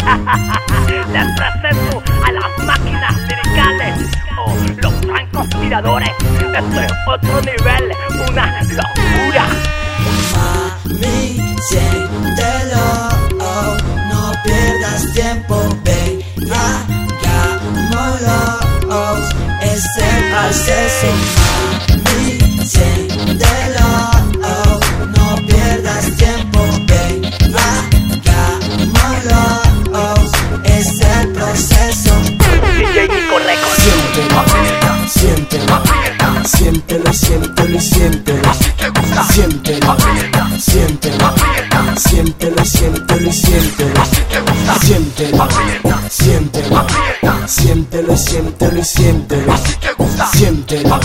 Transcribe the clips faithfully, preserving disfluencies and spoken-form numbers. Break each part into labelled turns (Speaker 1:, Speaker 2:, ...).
Speaker 1: Les presento a las máquinas liricales, oh, los francotiradores. Esto es otro nivel, una locura.
Speaker 2: Mami, siéntelo, oh, no pierdas tiempo, ven, hagámoslo, oh, es el proceso. Mami, siéntelo, oh, no pierdas tiempo, ven, hagámoslo, oh, es el proceso.
Speaker 1: D J Nico Records.
Speaker 3: Siéntelo, siéntelo, siéntelo, siéntelo, siéntelo, siéntelo, siéntelo, siéntelo, siéntelo, siéntelo, siéntelo, siéntelo, siéntelo, siéntelo, siéntelo, siéntelo, siéntelo,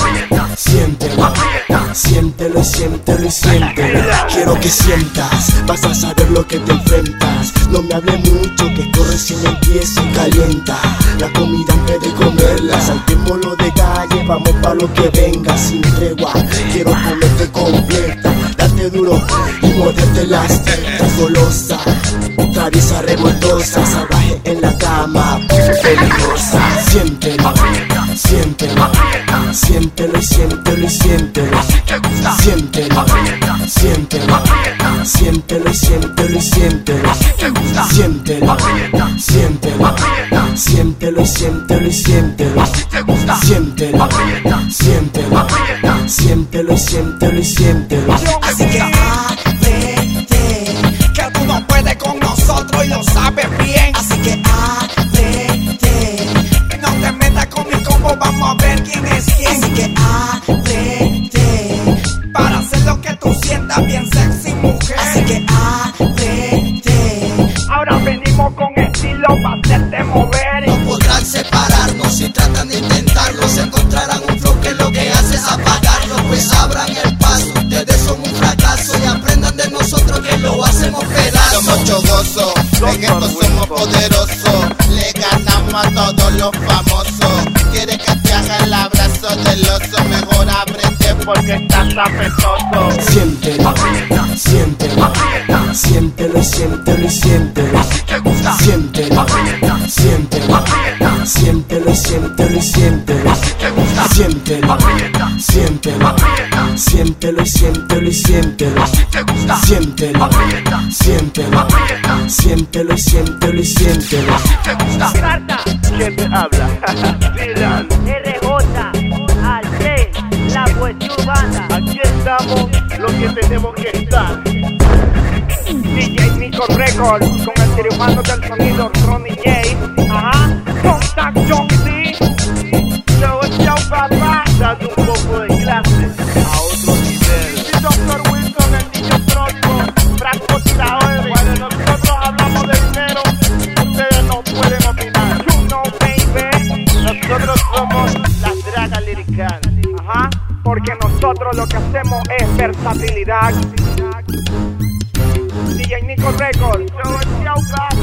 Speaker 3: siéntelo, siéntelo, siéntelo. Quiero que sientas, vas a saber lo que te enfrentas. No me hable mucho, que corre si me empiezo y calienta. La comida antes de comerla, saltémoslo de calle, vamos pa' lo que venga sin tregua. Quiero comerte completa, darte duro y morderte las tetas. Golosa, traviesa, revoltosa, salvaje en la cama, peligrosa. Siéntelo, siéntelo, siéntelo, siéntelo, siéntelo, siéntelo, siéntelo, siéntelo, siéntelo, siéntelo, siéntelo, siéntelo, siéntelo, siéntelo, siéntelo, siéntelo, siéntelo, siéntelo, siéntelo, siéntelo.
Speaker 2: Así que ábrete, que tú no puedes con nosotros y lo sabes bien. Así que ábrete, no te metas con mi combo, vamos a ver quién es quién. Así que ábrete, para hacer lo que tú sientas bien sexy, mujer. Así que ábrete,
Speaker 1: Ahora venimos con estilo para hacerte mover.
Speaker 2: no podrán separarnos si tratan de intentarlo. Se encontrarán un flow que lo que hace es apagarlo. Pues abran el paso, ustedes son un fracaso y aprendan de nosotros que lo hacemos pedazos.
Speaker 4: Somos chogosos, en esto somos poderosos. Le ganamos a todos los famosos. Quieres que te haga el abrazo del oso, mejor ábrete porque estás apestoso.
Speaker 3: Siéntelo, siéntelo, siéntelo, siéntelo, siéntelo, siéntelo, siéntelo, siéntelo, siéntelo, siéntelo, siéntelo, siéntelo, siéntelo, siéntelo, siéntelo, siéntelo, siéntelo, siéntelo, siéntelo, siéntelo.
Speaker 1: Carta,
Speaker 4: ¿Quién te habla?
Speaker 1: Dylan, R J, Alce, la poesía urbana.
Speaker 4: Aquí estamos los que tenemos que estar.
Speaker 1: D J Nico Records, con el cirujano del sonido Ronnie J. Ajá, Contact John C. Chau, chau, papá.
Speaker 4: Dando un poco de clase a otro nivel.
Speaker 1: Y doctor Wilson, el niño pródigo, francotirador. Cuando nosotros hablamos de dinero, ustedes no pueden opinar. You know, baby.
Speaker 4: Nosotros somos las dragas liricales.
Speaker 1: Ajá, porque nosotros lo que hacemos es versatilidad. D J Nico Records, yo, chau,